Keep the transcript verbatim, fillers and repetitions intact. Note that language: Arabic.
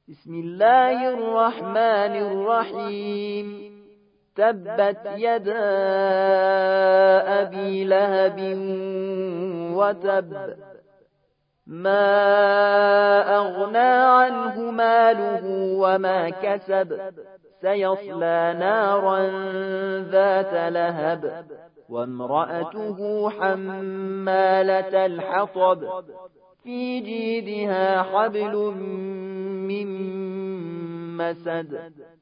بسم الله الرحمن الرحيم تبت يدا أبي لهب وتب ما أغنى عنه ماله وما كسب سيصلى نارا ذات لهب وامرأته حمالة الحطب في جيدها حبل من مسد